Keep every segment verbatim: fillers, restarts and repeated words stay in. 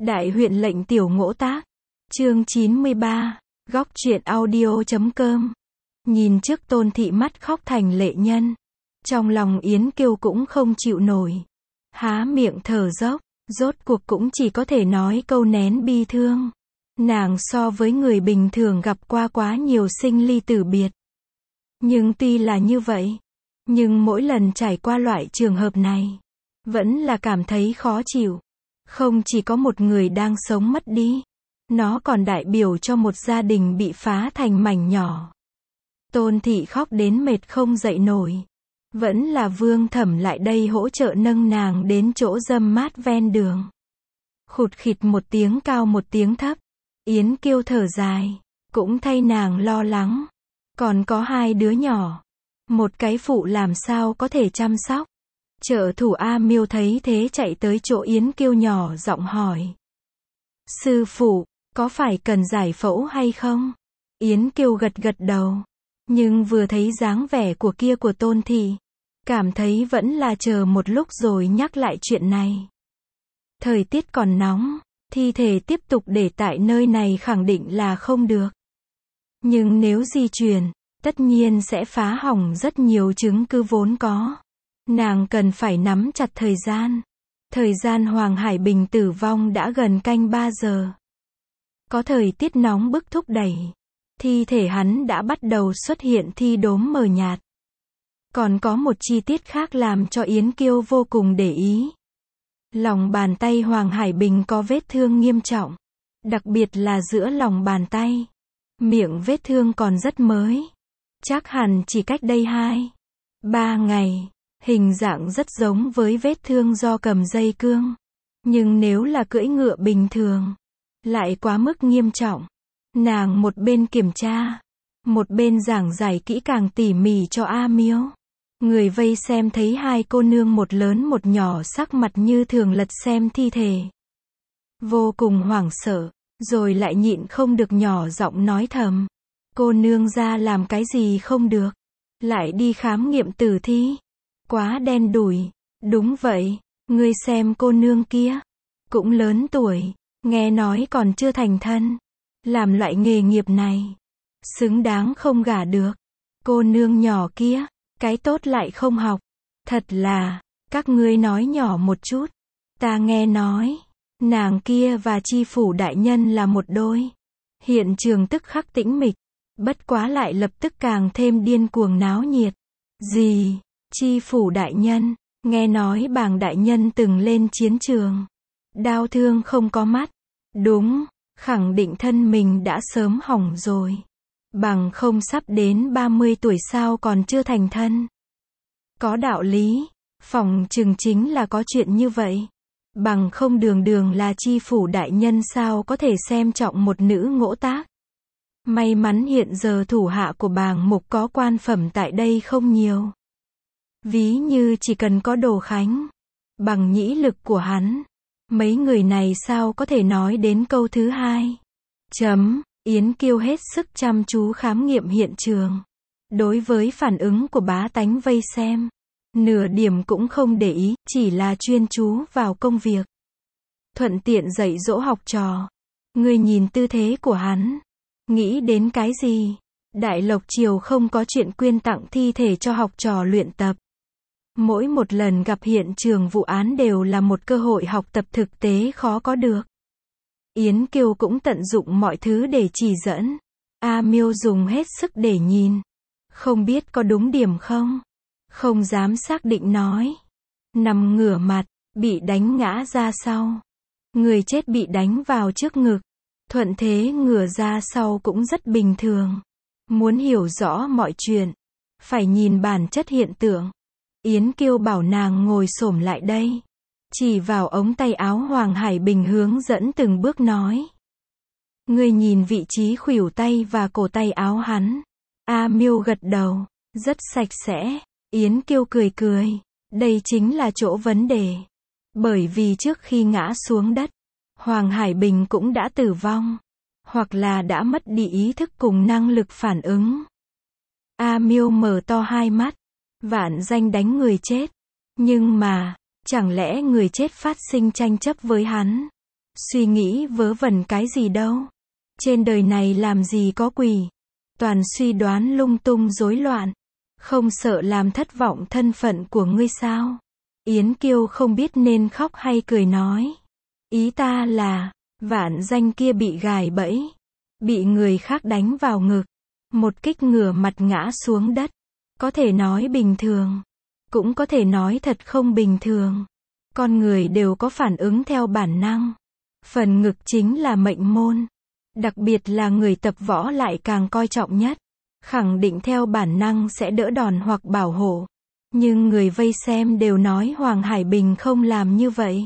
Đại huyện lệnh tiểu ngỗ tác. Chương chín mươi ba. Góc truyện audio chấm com. Nhìn trước Tôn Thị mắt khóc thành lệ nhân. Trong lòng Yến Kiêu cũng không chịu nổi. Há miệng thở dốc, rốt cuộc cũng chỉ có thể nói câu nén bi thương. Nàng so với người bình thường gặp qua quá nhiều sinh ly tử biệt. Nhưng tuy là như vậy, nhưng mỗi lần trải qua loại trường hợp này, vẫn là cảm thấy khó chịu. Không chỉ có một người đang sống mất đi, nó còn đại biểu cho một gia đình bị phá thành mảnh nhỏ. Tôn Thị khóc đến mệt không dậy nổi. Vẫn là Vương Thẩm lại đây hỗ trợ nâng nàng đến chỗ râm mát ven đường. Khụt khịt một tiếng cao một tiếng thấp. Yến Kiêu thở dài, cũng thay nàng lo lắng. Còn có hai đứa nhỏ, một cái phụ làm sao có thể chăm sóc. Trợ thủ A Miêu thấy thế chạy tới chỗ Yến Kiêu nhỏ giọng hỏi. Sư phụ, có phải cần giải phẫu hay không? Yến Kiêu gật gật đầu. Nhưng vừa thấy dáng vẻ của kia của Tôn Thị, cảm thấy vẫn là chờ một lúc rồi nhắc lại chuyện này. Thời tiết còn nóng, thi thể tiếp tục để tại nơi này khẳng định là không được. Nhưng nếu di chuyển, tất nhiên sẽ phá hỏng rất nhiều chứng cứ vốn có. Nàng cần phải nắm chặt thời gian. Thời gian Hoàng Hải Bình tử vong đã gần canh ba giờ. Có thời tiết nóng bức thúc đẩy. Thi thể hắn đã bắt đầu xuất hiện thi đốm mờ nhạt. Còn có một chi tiết khác làm cho Yến Kiêu vô cùng để ý. Lòng bàn tay Hoàng Hải Bình có vết thương nghiêm trọng. Đặc biệt là giữa lòng bàn tay. Miệng vết thương còn rất mới. Chắc hẳn chỉ cách đây hai, ba ngày. Hình dạng rất giống với vết thương do cầm dây cương. Nhưng nếu là cưỡi ngựa bình thường, lại quá mức nghiêm trọng. Nàng một bên kiểm tra, một bên giảng giải kỹ càng tỉ mỉ cho A Miêu. Người vây xem thấy hai cô nương một lớn một nhỏ sắc mặt như thường lật xem thi thể. Vô cùng hoảng sợ, rồi lại nhịn không được nhỏ giọng nói thầm. Cô nương ra làm cái gì không được, lại đi khám nghiệm tử thi. Quá đen đủi. Đúng vậy, ngươi xem cô nương kia, cũng lớn tuổi, nghe nói còn chưa thành thân. Làm loại nghề nghiệp này, xứng đáng không gả được. Cô nương nhỏ kia, cái tốt lại không học. Thật là, các ngươi nói nhỏ một chút. Ta nghe nói, nàng kia và chi phủ đại nhân là một đôi. Hiện trường tức khắc tĩnh mịch, bất quá lại lập tức càng thêm điên cuồng náo nhiệt. Gì? Chi phủ đại nhân? Nghe nói bàng đại nhân từng lên chiến trường. Đao thương không có mắt. Đúng. Khẳng định thân mình đã sớm hỏng rồi. Bằng không sắp đến ba mươi tuổi sao còn chưa thành thân. Có đạo lý, phỏng chừng chính là có chuyện như vậy. Bằng không đường đường là chi phủ đại nhân sao có thể xem trọng một nữ ngỗ tác. May mắn hiện giờ thủ hạ của bàng mục có quan phẩm tại đây không nhiều. Ví như chỉ cần có Đồ Khánh, bằng nhĩ lực của hắn, mấy người này sao có thể nói đến câu thứ hai. Chấm, Yến Kiêu hết sức chăm chú khám nghiệm hiện trường. Đối với phản ứng của bá tánh vây xem, nửa điểm cũng không để ý, chỉ là chuyên chú vào công việc. Thuận tiện dạy dỗ học trò. Ngươi nhìn tư thế của hắn, nghĩ đến cái gì? Đại Lộc Triều không có chuyện quyên tặng thi thể cho học trò luyện tập. Mỗi một lần gặp hiện trường vụ án đều là một cơ hội học tập thực tế khó có được. Yến Kiêu cũng tận dụng mọi thứ để chỉ dẫn. A Miêu dùng hết sức để nhìn. Không biết có đúng điểm không? Không dám xác định nói. Nằm ngửa mặt, bị đánh ngã ra sau. Người chết bị đánh vào trước ngực. Thuận thế ngửa ra sau cũng rất bình thường. Muốn hiểu rõ mọi chuyện, phải nhìn bản chất hiện tượng. Yến Kiêu bảo nàng ngồi xổm lại đây. Chỉ vào ống tay áo Hoàng Hải Bình hướng dẫn từng bước nói. Ngươi nhìn vị trí khuỷu tay và cổ tay áo hắn. A Miêu gật đầu. Rất sạch sẽ. Yến Kiêu cười cười. Đây chính là chỗ vấn đề. Bởi vì trước khi ngã xuống đất, Hoàng Hải Bình cũng đã tử vong. Hoặc là đã mất đi ý thức cùng năng lực phản ứng. A Miêu mở to hai mắt. Vạn danh đánh người chết. Nhưng mà, chẳng lẽ người chết phát sinh tranh chấp với hắn? Suy nghĩ vớ vẩn cái gì đâu. Trên đời này làm gì có quỷ. Toàn suy đoán lung tung rối loạn. Không sợ làm thất vọng thân phận của ngươi sao? Yến Kiêu không biết nên khóc hay cười nói. Ý ta là, Vạn Danh kia bị gài bẫy. Bị người khác đánh vào ngực. Một kích ngửa mặt ngã xuống đất. Có thể nói bình thường. Cũng có thể nói thật không bình thường. Con người đều có phản ứng theo bản năng. Phần ngực chính là mệnh môn. Đặc biệt là người tập võ lại càng coi trọng nhất. Khẳng định theo bản năng sẽ đỡ đòn hoặc bảo hộ. Nhưng người vây xem đều nói Hoàng Hải Bình không làm như vậy.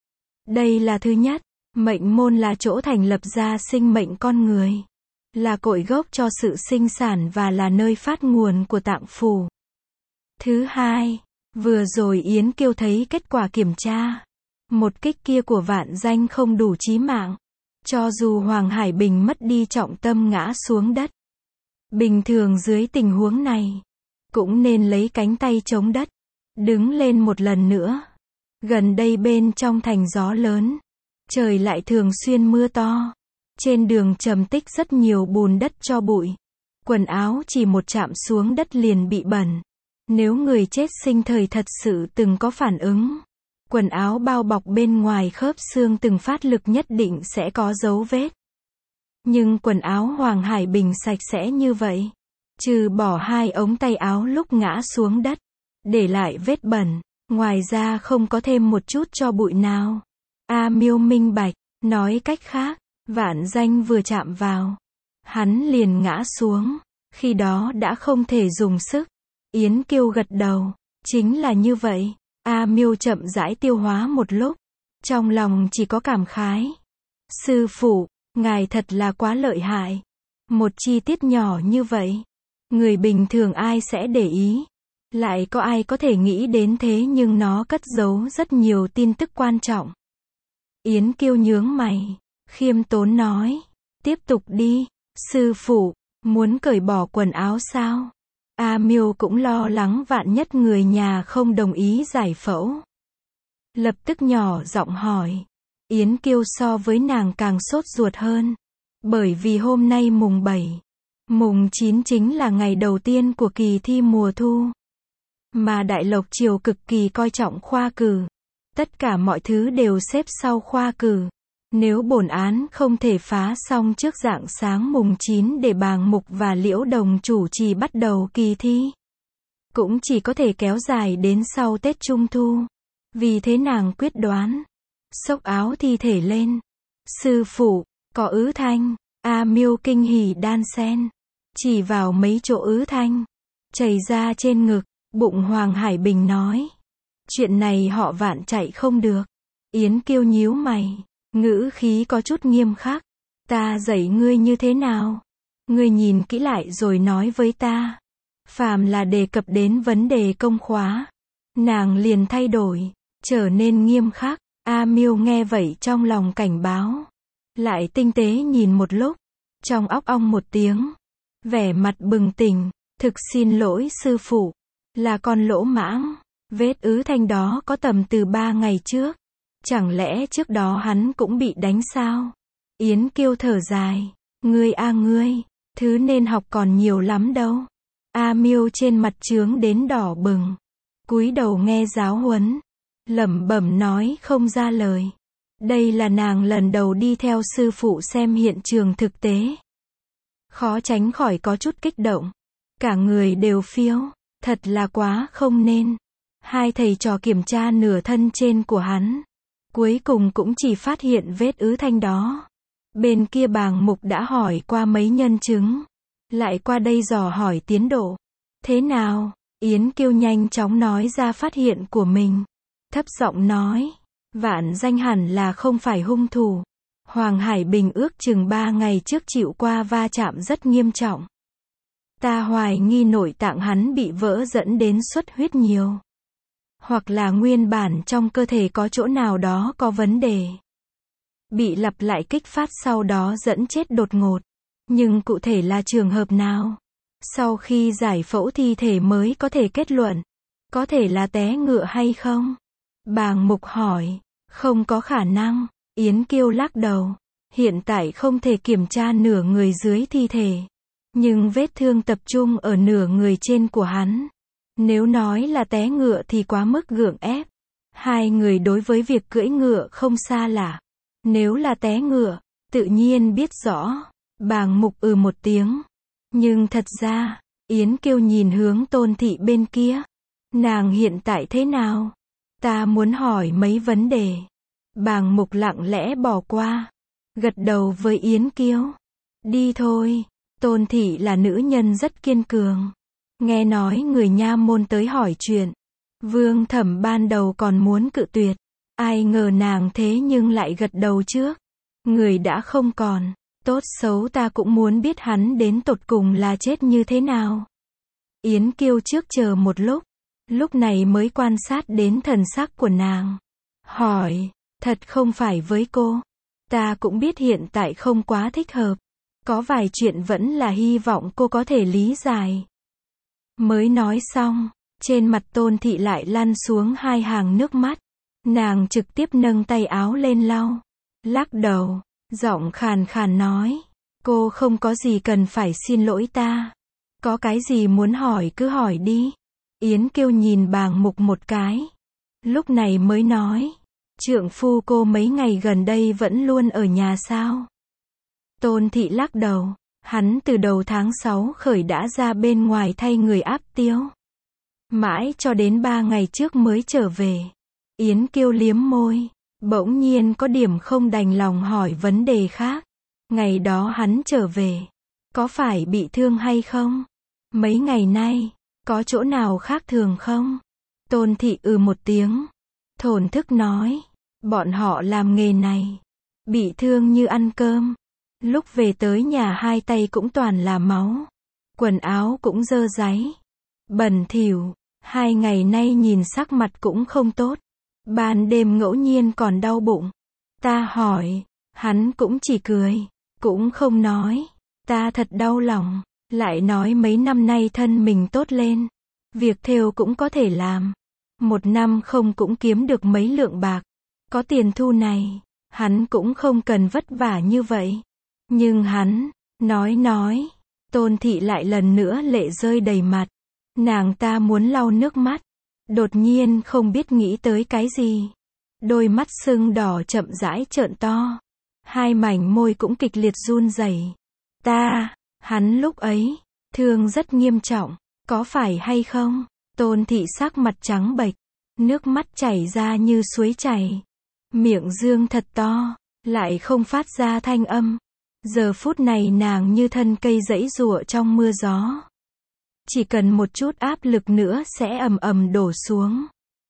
Đây là thứ nhất. Mệnh môn là chỗ thành lập ra sinh mệnh con người. Là cội gốc cho sự sinh sản và là nơi phát nguồn của tạng phủ. Thứ hai, vừa rồi Yến Kiêu thấy kết quả kiểm tra. Một kích kia của Vạn Danh không đủ chí mạng. Cho dù Hoàng Hải Bình mất đi trọng tâm ngã xuống đất. Bình thường dưới tình huống này, cũng nên lấy cánh tay chống đất. Đứng lên một lần nữa. Gần đây bên trong thành gió lớn. Trời lại thường xuyên mưa to. Trên đường trầm tích rất nhiều bùn đất cho bụi. Quần áo chỉ một chạm xuống đất liền bị bẩn. Nếu người chết sinh thời thật sự từng có phản ứng. Quần áo bao bọc bên ngoài khớp xương từng phát lực nhất định sẽ có dấu vết. Nhưng quần áo Hoàng Hải Bình sạch sẽ như vậy. Trừ bỏ hai ống tay áo lúc ngã xuống đất. Để lại vết bẩn. Ngoài ra không có thêm một chút cho bụi nào. A Miêu minh bạch. Nói cách khác. Vạn Danh vừa chạm vào. Hắn liền ngã xuống. Khi đó đã không thể dùng sức. Yến Kiêu gật đầu. Chính là như vậy. A Miêu chậm rãi tiêu hóa một lúc. Trong lòng chỉ có cảm khái. Sư phụ, ngài thật là quá lợi hại. Một chi tiết nhỏ như vậy. Người bình thường ai sẽ để ý. Lại có ai có thể nghĩ đến thế nhưng nó cất giấu rất nhiều tin tức quan trọng. Yến Kiêu nhướng mày. Khiêm tốn nói. Tiếp tục đi. Sư phụ, muốn cởi bỏ quần áo sao? A Miêu cũng lo lắng vạn nhất người nhà không đồng ý giải phẫu. Lập tức nhỏ giọng hỏi. Yến Kiêu so với nàng càng sốt ruột hơn. Bởi vì hôm nay mùng bảy. Mùng chín chính là ngày đầu tiên của kỳ thi mùa thu. Mà Đại Lộc Triều cực kỳ coi trọng khoa cử. Tất cả mọi thứ đều xếp sau khoa cử. Nếu bổn án không thể phá xong trước rạng sáng mùng chín để Bàng Mục và Liễu Đồng chủ trì bắt đầu kỳ thi, cũng chỉ có thể kéo dài đến sau Tết Trung Thu. Vì thế nàng quyết đoán. Xốc áo thi thể lên. Sư phụ, có ứ thanh. A Miêu kinh hỉ đan sen. Chỉ vào mấy chỗ ứ thanh. Chảy ra trên ngực. Bụng Hoàng Hải Bình nói. Chuyện này họ Vạn chạy không được. Yến Kiêu nhíu mày. Ngữ khí có chút nghiêm khắc. Ta dạy ngươi như thế nào? Ngươi nhìn kỹ lại rồi nói với ta. Phàm là đề cập đến vấn đề công khóa. Nàng liền thay đổi. Trở nên nghiêm khắc. A Miêu nghe vậy trong lòng cảnh báo. Lại tinh tế nhìn một lúc. Trong óc ong một tiếng. Vẻ mặt bừng tỉnh. Thực xin lỗi sư phụ. Là con lỗ mãng. Vết ứ thanh đó có tầm từ ba ngày trước. Chẳng lẽ trước đó hắn cũng bị đánh sao? Yến Kiêu thở dài. Ngươi a ngươi, thứ nên học còn nhiều lắm đâu. A Miêu trên mặt chướng đến đỏ bừng. Cúi đầu nghe giáo huấn. Lẩm bẩm nói không ra lời. Đây là nàng lần đầu đi theo sư phụ xem hiện trường thực tế. Khó tránh khỏi có chút kích động. Cả người đều phiêu. Thật là quá không nên. Hai thầy trò kiểm tra nửa thân trên của hắn. Cuối cùng cũng chỉ phát hiện vết ứ thanh đó. Bên kia Bàng Mục đã hỏi qua mấy nhân chứng. Lại qua đây dò hỏi tiến độ. Thế nào? Yến Kiêu nhanh chóng nói ra phát hiện của mình. Thấp giọng nói. Vạn Danh hẳn là không phải hung thủ. Hoàng Hải Bình ước chừng ba ngày trước chịu qua va chạm rất nghiêm trọng. Ta hoài nghi nội tạng hắn bị vỡ dẫn đến xuất huyết nhiều. Hoặc là nguyên bản trong cơ thể có chỗ nào đó có vấn đề. Bị lặp lại kích phát sau đó dẫn chết đột ngột. Nhưng cụ thể là trường hợp nào? Sau khi giải phẫu thi thể mới có thể kết luận. Có thể là té ngựa hay không? Bàng Mục hỏi. Không có khả năng. Yến Kiêu lắc đầu. Hiện tại không thể kiểm tra nửa người dưới thi thể. Nhưng vết thương tập trung ở nửa người trên của hắn. Nếu nói là té ngựa thì quá mức gượng ép. Hai người đối với việc cưỡi ngựa không xa lạ. Nếu là té ngựa, tự nhiên biết rõ. Bàng Mục ừ một tiếng. Nhưng thật ra, Yến Kiêu nhìn hướng Tôn Thị bên kia. Nàng hiện tại thế nào? Ta muốn hỏi mấy vấn đề. Bàng Mục lặng lẽ bỏ qua. Gật đầu với Yến Kiêu. Đi thôi. Tôn Thị là nữ nhân rất kiên cường. Nghe nói người nha môn tới hỏi chuyện. Vương Thẩm ban đầu còn muốn cự tuyệt. Ai ngờ nàng thế nhưng lại gật đầu trước. Người đã không còn. Tốt xấu ta cũng muốn biết hắn đến tột cùng là chết như thế nào. Yến Kiêu trước chờ một lúc. Lúc này mới quan sát đến thần sắc của nàng. Hỏi, thật không phải với cô. Ta cũng biết hiện tại không quá thích hợp. Có vài chuyện vẫn là hy vọng cô có thể lý giải. Mới nói xong, trên mặt Tôn Thị lại lăn xuống hai hàng nước mắt. Nàng trực tiếp nâng tay áo lên lau. Lắc đầu, giọng khàn khàn nói. Cô không có gì cần phải xin lỗi ta. Có cái gì muốn hỏi cứ hỏi đi. Yến Kiêu nhìn Bàng Mục một cái. Lúc này mới nói. Trượng phu cô mấy ngày gần đây vẫn luôn ở nhà sao? Tôn Thị lắc đầu. Hắn từ đầu tháng sáu khởi đã ra bên ngoài thay người áp tiêu. Mãi cho đến ba ngày trước mới trở về. Yến Kiêu liếm môi. Bỗng nhiên có điểm không đành lòng hỏi vấn đề khác. Ngày đó hắn trở về. Có phải bị thương hay không? Mấy ngày nay, có chỗ nào khác thường không? Tôn Thị ừ một tiếng. Thổn thức nói. Bọn họ làm nghề này. Bị thương như ăn cơm. Lúc về tới nhà hai tay cũng toàn là máu. Quần áo cũng dơ dáy. Bẩn thỉu. Hai ngày nay nhìn sắc mặt cũng không tốt. Ban đêm ngẫu nhiên còn đau bụng. Ta hỏi. Hắn cũng chỉ cười. Cũng không nói. Ta thật đau lòng. Lại nói mấy năm nay thân mình tốt lên. Việc thêu cũng có thể làm. Một năm không cũng kiếm được mấy lượng bạc. Có tiền thu này. Hắn cũng không cần vất vả như vậy. Nhưng hắn, nói nói. Tôn Thị lại lần nữa lệ rơi đầy mặt. Nàng ta muốn lau nước mắt. Đột nhiên không biết nghĩ tới cái gì. Đôi mắt sưng đỏ chậm rãi trợn to. Hai mảnh môi cũng kịch liệt run rẩy. Ta, hắn lúc ấy, thương rất nghiêm trọng. Có phải hay không? Tôn Thị sắc mặt trắng bệch. Nước mắt chảy ra như suối chảy. Miệng dương thật to. Lại không phát ra thanh âm. Giờ phút này nàng như thân cây giãy giụa trong mưa gió. Chỉ cần một chút áp lực nữa sẽ ầm ầm đổ xuống.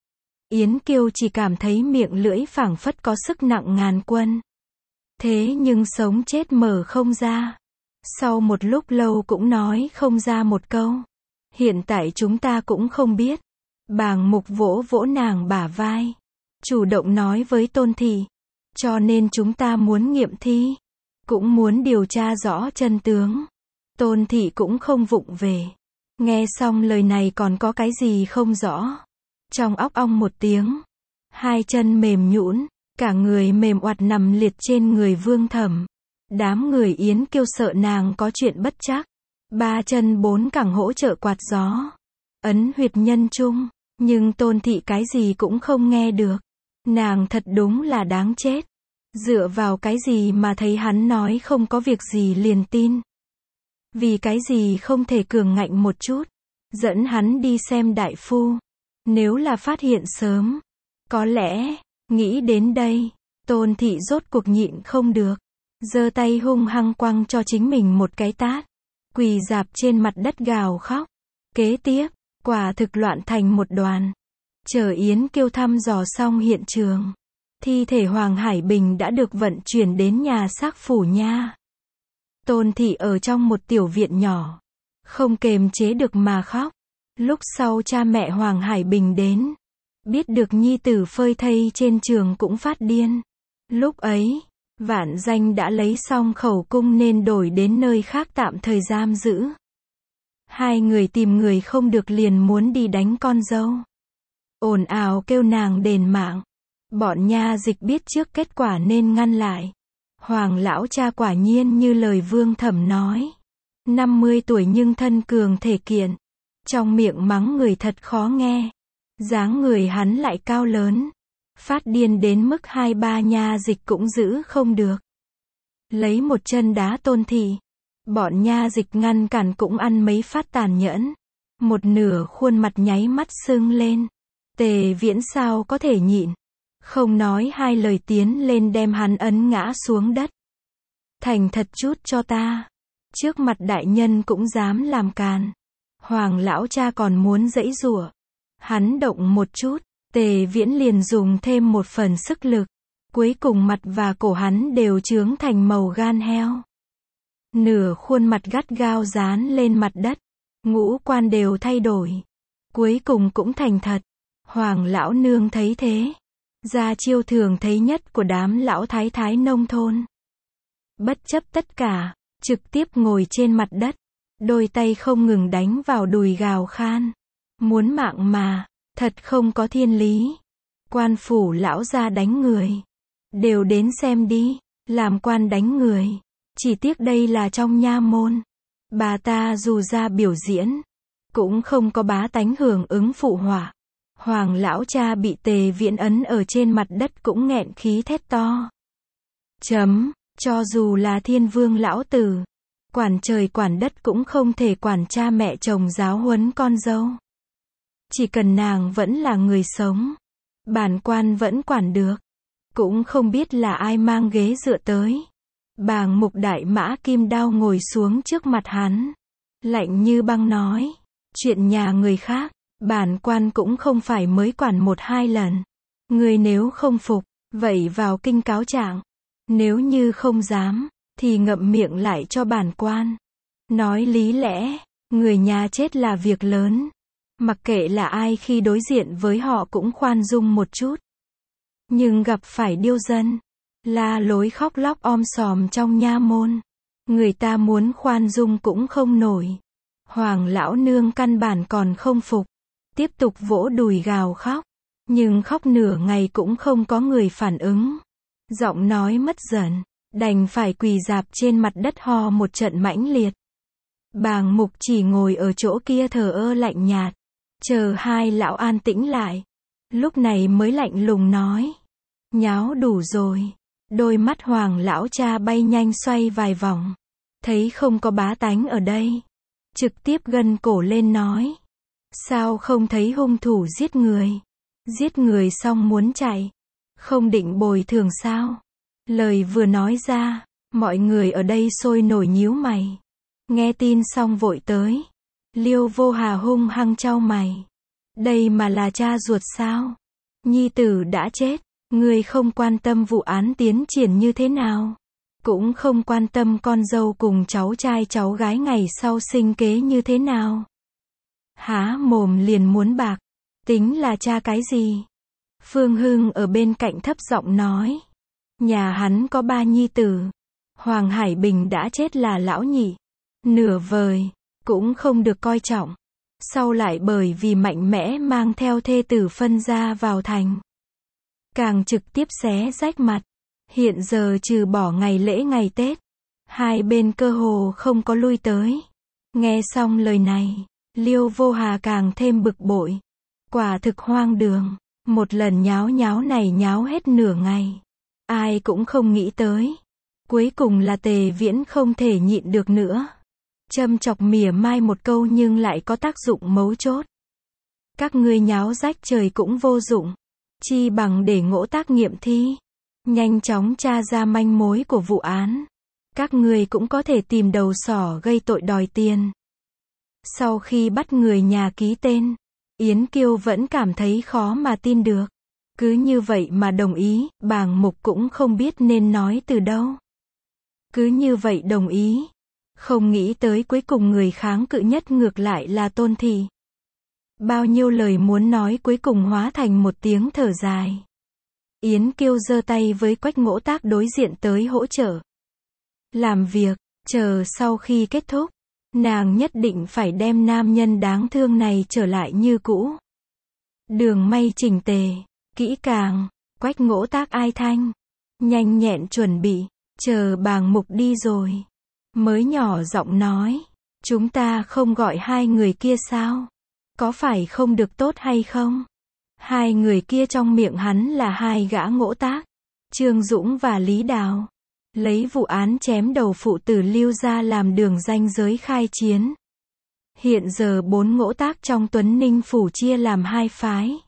Yến Kiêu chỉ cảm thấy miệng lưỡi phảng phất có sức nặng ngàn quân. Thế nhưng sống chết mở không ra. Sau một lúc lâu cũng nói không ra một câu. Hiện tại chúng ta cũng không biết. Bàng Mục vỗ vỗ nàng bả vai. Chủ động nói với Tôn Thị. Cho nên chúng ta muốn nghiệm thi. Cũng muốn điều tra rõ chân tướng. Tôn Thị cũng không vụng về. Nghe xong lời này còn có cái gì không rõ. Trong óc ong một tiếng. Hai chân mềm nhũn, cả người mềm oặt nằm liệt trên người Vương Thẩm. Đám người Yến Kiêu sợ nàng có chuyện bất trắc. Ba chân bốn cẳng hỗ trợ quạt gió. Ấn huyệt nhân trung. Nhưng Tôn Thị cái gì cũng không nghe được. Nàng thật đúng là đáng chết. Dựa vào cái gì mà thấy hắn nói không có việc gì liền tin. Vì cái gì không thể cường ngạnh một chút. Dẫn hắn đi xem đại phu. Nếu là phát hiện sớm. Có lẽ, nghĩ đến đây, Tôn Thị rốt cuộc nhịn không được. Giơ tay hung hăng quăng cho chính mình một cái tát. Quỳ rạp trên mặt đất gào khóc. Kế tiếp, quả thực loạn thành một đoàn. Chờ Yến Kiêu thăm dò xong hiện trường. Thi thể Hoàng Hải Bình đã được vận chuyển đến nhà xác phủ nha. Tôn Thị ở trong một tiểu viện nhỏ. Không kềm chế được mà khóc. Lúc sau cha mẹ Hoàng Hải Bình đến. Biết được nhi tử phơi thây trên trường cũng phát điên. Lúc ấy, Vạn Danh đã lấy xong khẩu cung nên đổi đến nơi khác tạm thời giam giữ. Hai người tìm người không được liền muốn đi đánh con dâu. Ồn ào kêu nàng đền mạng. Bọn nha dịch biết trước kết quả nên ngăn lại. Hoàng lão cha quả nhiên như lời Vương Thẩm nói. năm mươi tuổi nhưng thân cường thể kiện. Trong miệng mắng người thật khó nghe. Dáng người hắn lại cao lớn. Phát điên đến mức hai ba nha dịch cũng giữ không được. Lấy một chân đá Tôn Thị. Bọn nha dịch ngăn cản cũng ăn mấy phát tàn nhẫn. Một nửa khuôn mặt nháy mắt sưng lên. Tề Viễn sao có thể nhịn. Không nói hai lời tiến lên đem hắn ấn ngã xuống đất. Thành thật chút cho ta. Trước mặt đại nhân cũng dám làm càn. Hoàng lão cha còn muốn giãy giụa. Hắn động một chút. Tề Viễn liền dùng thêm một phần sức lực. Cuối cùng mặt và cổ hắn đều chướng thành màu gan heo. Nửa khuôn mặt gắt gao dán lên mặt đất. Ngũ quan đều thay đổi. Cuối cùng cũng thành thật. Hoàng lão nương thấy thế. Ra chiêu thường thấy nhất của đám lão thái thái nông thôn. Bất chấp tất cả, trực tiếp ngồi trên mặt đất. Đôi tay không ngừng đánh vào đùi gào khan. Muốn mạng mà, thật không có thiên lý. Quan phủ lão gia đánh người. Đều đến xem đi, làm quan đánh người. Chỉ tiếc đây là trong nha môn. Bà ta dù ra biểu diễn, cũng không có bá tánh hưởng ứng phụ họa. Hoàng lão cha bị Tề Viễn ấn ở trên mặt đất cũng nghẹn khí thét to. Chấm, cho dù là thiên vương lão tử, quản trời quản đất cũng không thể quản cha mẹ chồng giáo huấn con dâu. Chỉ cần nàng vẫn là người sống, bản quan vẫn quản được. Cũng không biết là ai mang ghế dựa tới. Bàng mục đại mã kim đao ngồi xuống trước mặt hắn. Lạnh như băng nói. Chuyện nhà người khác, bản quan cũng không phải mới quản một hai lần. Người nếu không phục, vậy vào kinh cáo trạng. Nếu như không dám, thì ngậm miệng lại cho bản quan. Nói lý lẽ, người nhà chết là việc lớn. Mặc kệ là ai khi đối diện với họ cũng khoan dung một chút. Nhưng gặp phải điêu dân, la lối khóc lóc om sòm trong nha môn, người ta muốn khoan dung cũng không nổi. Hoàng lão nương căn bản còn không phục, tiếp tục vỗ đùi gào khóc, nhưng khóc nửa ngày cũng không có người phản ứng. Giọng nói mất dần, đành phải quỳ rạp trên mặt đất ho một trận mãnh liệt. Bàng mục chỉ ngồi ở chỗ kia thờ ơ lạnh nhạt, chờ hai lão an tĩnh lại. Lúc này mới lạnh lùng nói. Nháo đủ rồi. Đôi mắt hoàng lão cha bay nhanh xoay vài vòng. Thấy không có bá tánh ở đây. Trực tiếp gân cổ lên nói. Sao không thấy hung thủ giết người? Giết người xong muốn chạy. Không định bồi thường sao? Lời vừa nói ra, mọi người ở đây sôi nổi nhíu mày. Nghe tin xong vội tới. Liêu Vô Hà hung hăng chau mày. Đây mà là cha ruột sao? Nhi tử đã chết, ngươi không quan tâm vụ án tiến triển như thế nào, cũng không quan tâm con dâu cùng cháu trai cháu gái ngày sau sinh kế như thế nào. Há mồm liền muốn bạc, tính là cha cái gì? Phương Hưng ở bên cạnh thấp giọng nói. Nhà hắn có ba nhi tử. Hoàng Hải Bình đã chết là lão nhị. Nửa vời, cũng không được coi trọng. Sau lại bởi vì mạnh mẽ mang theo thê tử phân gia vào thành. Càng trực tiếp xé rách mặt. Hiện giờ trừ bỏ ngày lễ ngày Tết, hai bên cơ hồ không có lui tới. Nghe xong lời này, Liêu Vô Hà càng thêm bực bội. Quả thực hoang đường. Một lần nháo nháo này nháo hết nửa ngày. Ai cũng không nghĩ tới. Cuối cùng là Tề Viễn không thể nhịn được nữa. Châm chọc mỉa mai một câu nhưng lại có tác dụng mấu chốt. Các ngươi nháo rách trời cũng vô dụng. Chi bằng để Ngỗ Tác nghiệm thi. Nhanh chóng tra ra manh mối của vụ án. Các ngươi cũng có thể tìm đầu sỏ gây tội đòi tiền. Sau khi bắt người nhà ký tên, Yến Kiêu vẫn cảm thấy khó mà tin được. Cứ như vậy mà đồng ý, Bàng Mục cũng không biết nên nói từ đâu. Cứ như vậy đồng ý. Không nghĩ tới cuối cùng người kháng cự nhất ngược lại là Tôn Thị. Bao nhiêu lời muốn nói cuối cùng hóa thành một tiếng thở dài. Yến Kiêu giơ tay với Quách Ngỗ Tác đối diện tới hỗ trợ. Làm việc, chờ sau khi kết thúc, nàng nhất định phải đem nam nhân đáng thương này trở lại như cũ. Đường may chỉnh tề, kỹ càng, Quách Ngỗ Tác ai thanh, nhanh nhẹn chuẩn bị, chờ bàng mục đi rồi, mới nhỏ giọng nói, chúng ta không gọi hai người kia sao? Có phải không được tốt hay không? Hai người kia trong miệng hắn là hai gã Ngỗ Tác, Trương Dũng và Lý Đào, lấy vụ án chém đầu phụ tử Lưu ra làm đường ranh giới khai chiến. Hiện giờ bốn Ngỗ Tác trong Tuấn Ninh phủ chia làm hai phái.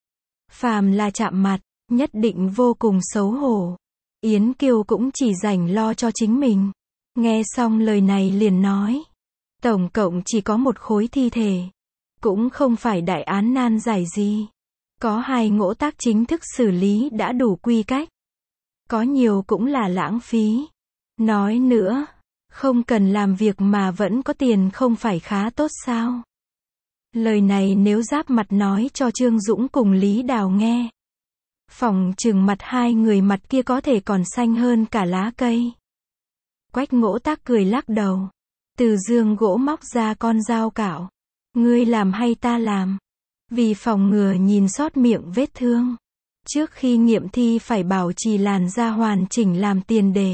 Phàm là chạm mặt, nhất định vô cùng xấu hổ. Yến Kiêu cũng chỉ rảnh lo cho chính mình. Nghe xong lời này liền nói, tổng cộng chỉ có một khối thi thể, cũng không phải đại án nan giải gì. Có hai Ngỗ Tác chính thức xử lý đã đủ quy cách. Có nhiều cũng là lãng phí. Nói nữa, không cần làm việc mà vẫn có tiền không phải khá tốt sao? Lời này nếu giáp mặt nói cho Trương Dũng cùng Lý Đào nghe, phỏng chừng mặt hai người mặt kia có thể còn xanh hơn cả lá cây. Quách Ngỗ Tác cười lắc đầu, từ giường gỗ móc ra con dao cạo. Ngươi làm hay ta làm? Vì phòng ngừa nhìn sót miệng vết thương, trước khi nghiệm thi phải bảo trì làn da hoàn chỉnh làm tiền đề.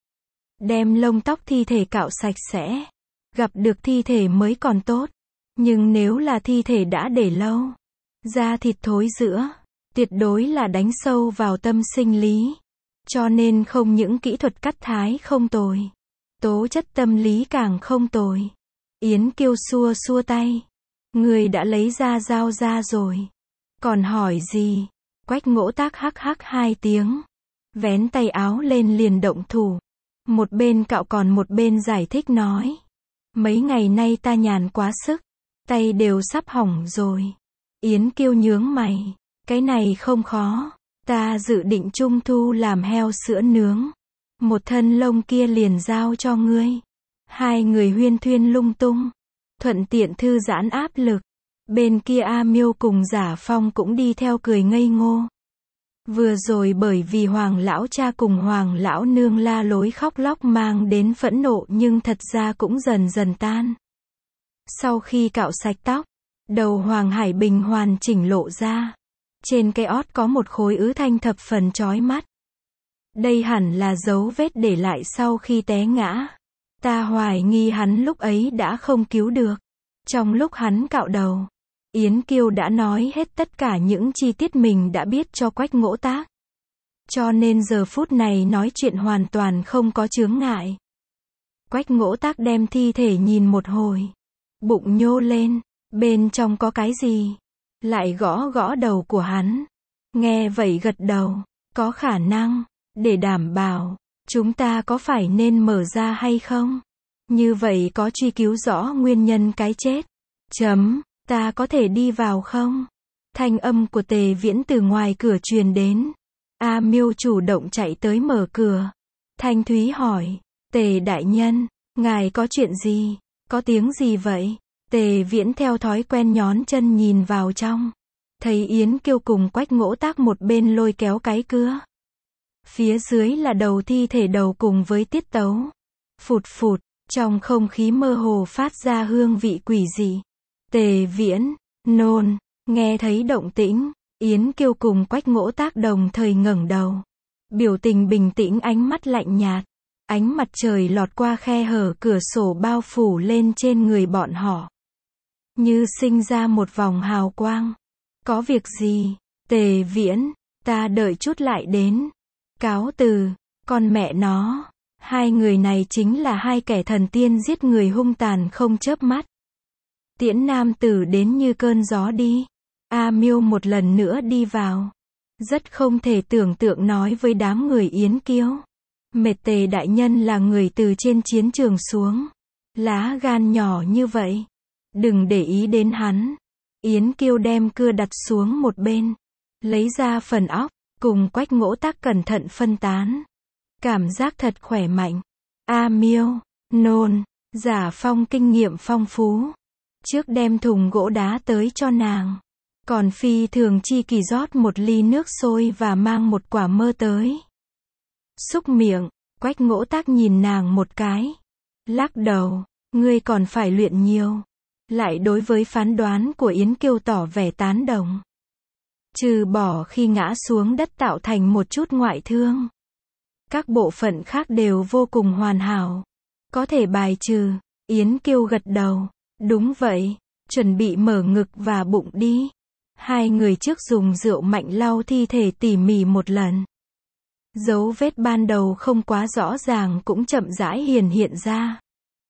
Đem lông tóc thi thể cạo sạch sẽ. Gặp được thi thể mới còn tốt. Nhưng nếu là thi thể đã để lâu, da thịt thối rữa, tuyệt đối là đánh sâu vào tâm sinh lý. Cho nên không những kỹ thuật cắt thái không tồi, tố chất tâm lý càng không tồi. Yến Kiêu xua xua tay. Người đã lấy ra dao ra rồi. Còn hỏi gì? Quách Ngỗ Tác hắc hắc hai tiếng. Vén tay áo lên liền động thủ. Một bên cạo còn một bên giải thích nói. Mấy ngày nay ta nhàn quá sức. Tay đều sắp hỏng rồi. Yến Kiêu nhướng mày. Cái này không khó. Ta dự định trung thu làm heo sữa nướng. Một thân lông kia liền giao cho ngươi. Hai người huyên thuyên lung tung. Thuận tiện thư giãn áp lực. Bên kia A Miêu cùng Giả Phong cũng đi theo cười ngây ngô. Vừa rồi bởi vì Hoàng lão cha cùng Hoàng lão nương la lối khóc lóc mang đến phẫn nộ nhưng thật ra cũng dần dần tan. Sau khi cạo sạch tóc, đầu Hoàng Hải Bình hoàn chỉnh lộ ra. Trên cái ót có một khối ứ thanh thập phần chói mắt. Đây hẳn là dấu vết để lại sau khi té ngã. Ta hoài nghi hắn lúc ấy đã không cứu được. Trong lúc hắn cạo đầu, Yến Kiêu đã nói hết tất cả những chi tiết mình đã biết cho Quách Ngỗ Tác. Cho nên giờ phút này nói chuyện hoàn toàn không có chướng ngại. Quách Ngỗ Tác đem thi thể nhìn một hồi. Bụng nhô lên, bên trong có cái gì? Lại gõ gõ đầu của hắn. Nghe vậy gật đầu, có khả năng, để đảm bảo, chúng ta có phải nên mở ra hay không? Như vậy có truy cứu rõ nguyên nhân cái chết. Chấm, ta có thể đi vào không? Thanh âm của Tề Viễn từ ngoài cửa truyền đến. A Miêu chủ động chạy tới mở cửa. Thanh Thúy hỏi, Tề đại nhân, ngài có chuyện gì? Có tiếng gì vậy? Tề Viễn theo thói quen nhón chân nhìn vào trong. Thấy Yến Kiêu cùng Quách Ngỗ Tác một bên lôi kéo cái cưa. Phía dưới là đầu thi thể đầu cùng với tiết tấu. Phụt phụt, trong không khí mơ hồ phát ra hương vị quỷ dị. Tề Viễn, nôn, nghe thấy động tĩnh, Yến Kiêu cùng Quách Ngỗ Tác đồng thời ngẩng đầu. Biểu tình bình tĩnh, ánh mắt lạnh nhạt. Ánh mặt trời lọt qua khe hở cửa sổ bao phủ lên trên người bọn họ. Như sinh ra một vòng hào quang. Có việc gì? Tề Viễn, ta đợi chút lại đến. Cáo từ, con mẹ nó. Hai người này chính là hai kẻ thần tiên giết người hung tàn không chớp mắt. Tiễn nam tử đến như cơn gió đi. A Miêu một lần nữa đi vào. Rất không thể tưởng tượng nói với đám người Yến Kiêu. Mệt Tề đại nhân là người từ trên chiến trường xuống. Lá gan nhỏ như vậy. Đừng để ý đến hắn. Yến Kiêu đem cưa đặt xuống một bên. Lấy ra phần óc, cùng Quách Ngỗ Tác cẩn thận phân tán. Cảm giác thật khỏe mạnh. A Miêu, nôn, Giả Phong kinh nghiệm phong phú. Trước đem thùng gỗ đá tới cho nàng. Còn phi thường chi kỳ rót một ly nước sôi và mang một quả mơ tới. Xúc miệng, Quách Ngỗ Tác nhìn nàng một cái. Lắc đầu, ngươi còn phải luyện nhiều. Lại đối với phán đoán của Yến Kiêu tỏ vẻ tán đồng. trừ bỏ khi ngã xuống đất tạo thành một chút ngoại thương. Các bộ phận khác đều vô cùng hoàn hảo. Có thể bài trừ. Yến Kiêu gật đầu. Đúng vậy, chuẩn bị mở ngực và bụng đi. Hai người trước dùng rượu mạnh lau thi thể tỉ mỉ một lần. Dấu vết ban đầu không quá rõ ràng cũng chậm rãi hiển hiện ra.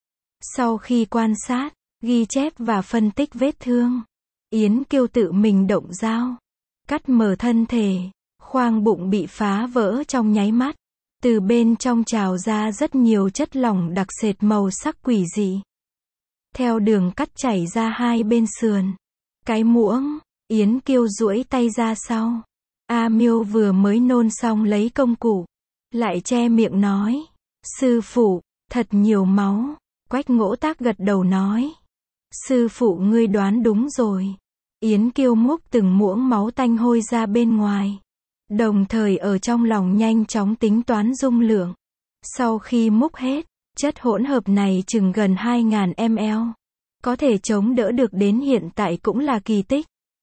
Sau khi quan sát, ghi chép và phân tích vết thương, Yến Kiêu tự mình động dao, cắt mở thân thể, khoang bụng bị phá vỡ trong nháy mắt. Từ bên trong trào ra rất nhiều chất lỏng đặc sệt màu sắc quỷ dị. Theo đường cắt chảy ra hai bên sườn. Cái muỗng, Yến Kiêu duỗi tay ra sau. A Miêu vừa mới nôn xong lấy công cụ, lại che miệng nói. Sư phụ, thật nhiều máu. Quách Ngỗ Tác gật đầu nói. Sư phụ ngươi đoán đúng rồi. Yến Kiêu múc từng muỗng máu tanh hôi ra bên ngoài. Đồng thời ở trong lòng nhanh chóng tính toán dung lượng. Sau khi múc hết, chất hỗn hợp này chừng gần hai nghìn mi li lít. Có thể chống đỡ được đến hiện tại cũng là kỳ tích.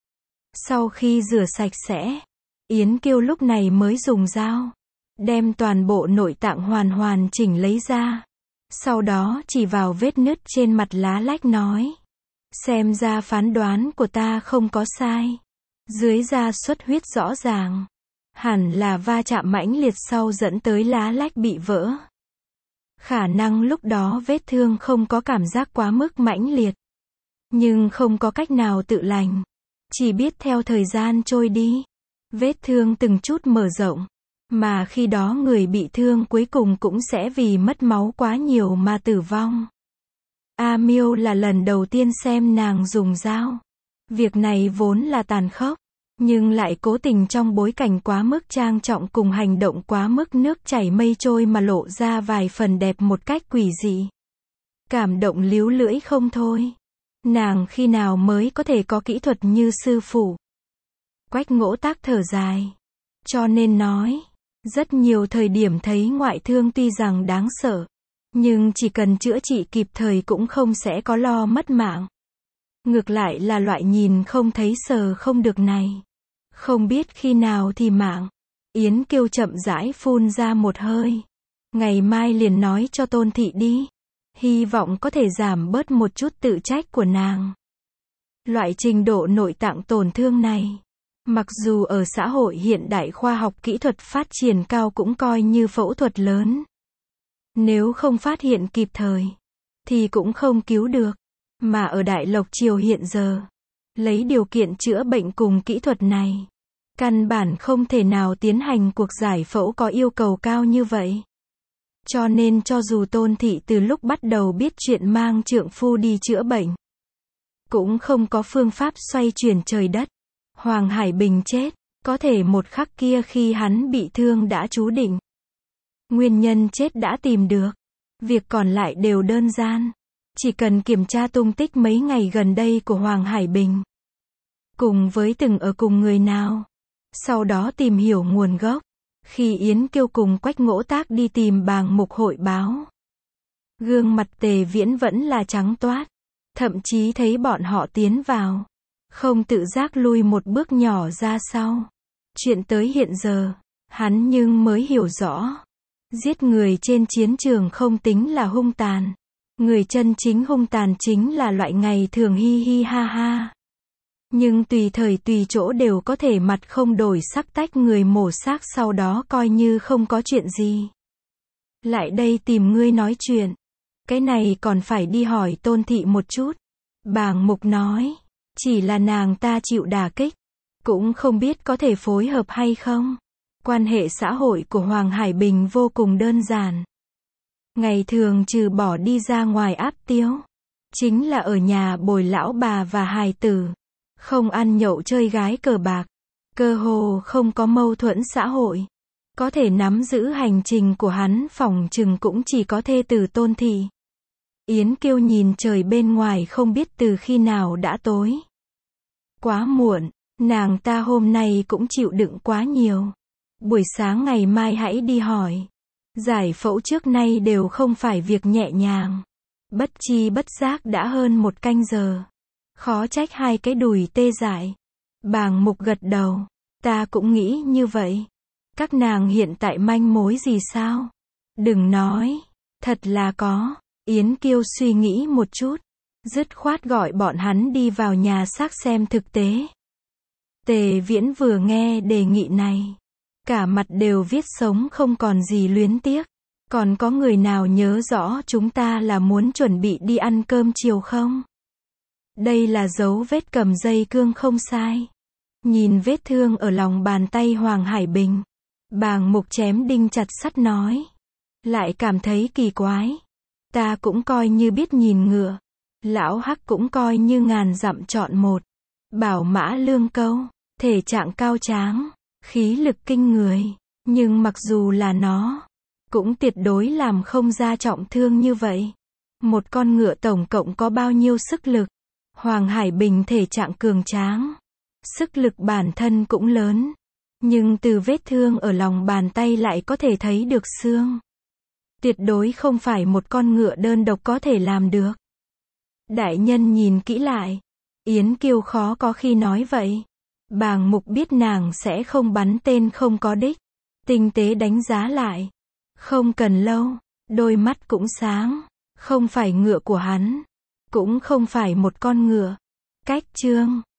Sau khi rửa sạch sẽ, Yến Kiêu lúc này mới dùng dao, đem toàn bộ nội tạng hoàn hoàn chỉnh lấy ra. Sau đó chỉ vào vết nứt trên mặt lá lách nói. Xem ra phán đoán của ta không có sai. Dưới da xuất huyết rõ ràng. Hẳn là va chạm mãnh liệt sau dẫn tới lá lách bị vỡ. Khả năng lúc đó vết thương không có cảm giác quá mức mãnh liệt. Nhưng không có cách nào tự lành. Chỉ biết theo thời gian trôi đi, vết thương từng chút mở rộng. Mà khi đó người bị thương cuối cùng cũng sẽ vì mất máu quá nhiều mà tử vong. A Miêu là lần đầu tiên xem nàng dùng dao. Việc này vốn là tàn khốc, nhưng lại cố tình trong bối cảnh quá mức trang trọng cùng hành động quá mức nước chảy mây trôi mà lộ ra vài phần đẹp một cách quỷ dị. Cảm động líu lưỡi không thôi. Nàng khi nào mới có thể có kỹ thuật như sư phụ? Quách Ngỗ Tác thở dài. Cho nên nói, rất nhiều thời điểm thấy ngoại thương tuy rằng đáng sợ, nhưng chỉ cần chữa trị kịp thời cũng không sẽ có lo mất mạng. Ngược lại là loại nhìn không thấy sờ không được này. Không biết khi nào thì mạng. Yến Kiêu chậm rãi phun ra một hơi. Ngày mai liền nói cho Tôn Thị đi. Hy vọng có thể giảm bớt một chút tự trách của nàng. Loại trình độ nội tạng tổn thương này, mặc dù ở xã hội hiện đại khoa học kỹ thuật phát triển cao cũng coi như phẫu thuật lớn. Nếu không phát hiện kịp thời, thì cũng không cứu được. Mà ở Đại Lộc Triều hiện giờ, lấy điều kiện chữa bệnh cùng kỹ thuật này, căn bản không thể nào tiến hành cuộc giải phẫu có yêu cầu cao như vậy. Cho nên cho dù Tôn Thị từ lúc bắt đầu biết chuyện mang trượng phu đi chữa bệnh, cũng không có phương pháp xoay chuyển trời đất. Hoàng Hải Bình chết, có thể một khắc kia khi hắn bị thương đã chú định. Nguyên nhân chết đã tìm được. Việc còn lại đều đơn giản. Chỉ cần kiểm tra tung tích mấy ngày gần đây của Hoàng Hải Bình. Cùng với từng ở cùng người nào. Sau đó tìm hiểu nguồn gốc. Khi Yến Kiêu cùng Quách Ngỗ Tác đi tìm Bàng Mục hội báo, gương mặt Tề Viễn vẫn là trắng toát. Thậm chí thấy bọn họ tiến vào, không tự giác lui một bước nhỏ ra sau. Chuyện tới hiện giờ, hắn nhưng mới hiểu rõ. Giết người trên chiến trường không tính là hung tàn. Người chân chính hung tàn chính là loại ngày thường hi hi ha ha. Nhưng tùy thời tùy chỗ đều có thể mặt không đổi sắc tách người mổ xác sau đó coi như không có chuyện gì. Lại đây tìm ngươi nói chuyện. Cái này còn phải đi hỏi Tôn Thị một chút. Bàng Mục nói. Chỉ là nàng ta chịu đả kích. Cũng không biết có thể phối hợp hay không. Quan hệ xã hội của Hoàng Hải Bình vô cùng đơn giản. Ngày thường trừ bỏ đi ra ngoài áp tiêu, chính là ở nhà bồi lão bà và hài tử. Không ăn nhậu chơi gái cờ bạc. Cơ hồ không có mâu thuẫn xã hội. Có thể nắm giữ hành trình của hắn phỏng chừng cũng chỉ có thê tử Tôn Thị. Yến Kiêu nhìn trời bên ngoài không biết từ khi nào đã tối. Quá muộn, nàng ta hôm nay cũng chịu đựng quá nhiều. Buổi sáng ngày mai hãy đi hỏi. Giải phẫu trước nay đều không phải việc nhẹ nhàng. Bất chi bất giác đã hơn một canh giờ. Khó trách hai cái đùi tê dại. Bàng Mục gật đầu. Ta cũng nghĩ như vậy. Các nàng hiện tại manh mối gì sao? Đừng nói. Thật là có. Yến Kiêu suy nghĩ một chút. Dứt khoát gọi bọn hắn đi vào nhà xác xem thực tế. Tề Viễn vừa nghe đề nghị này. Cả mặt đều viết sống không còn gì luyến tiếc. Còn có người nào nhớ rõ chúng ta là muốn chuẩn bị đi ăn cơm chiều không? Đây là dấu vết cầm dây cương không sai. Nhìn vết thương ở lòng bàn tay Hoàng Hải Bình. Bàng Mục chém đinh chặt sắt nói. Lại cảm thấy kỳ quái. Ta cũng coi như biết nhìn ngựa. Lão Hắc cũng coi như ngàn dặm chọn một. Bảo mã lương câu. Thể trạng cao tráng. Khí lực kinh người. Nhưng mặc dù là nó. Cũng tuyệt đối làm không ra trọng thương như vậy. Một con ngựa tổng cộng có bao nhiêu sức lực? Hoàng Hải Bình thể trạng cường tráng. Sức lực bản thân cũng lớn. Nhưng từ vết thương ở lòng bàn tay lại có thể thấy được xương. Tuyệt đối không phải một con ngựa đơn độc có thể làm được. Đại nhân nhìn kỹ lại. Yến Kiêu khó có khi nói vậy. Bàng Mục biết nàng sẽ không bắn tên không có đích. Tinh tế đánh giá lại. Không cần lâu. Đôi mắt cũng sáng. Không phải ngựa của hắn. Cũng không phải một con ngựa. Cách chương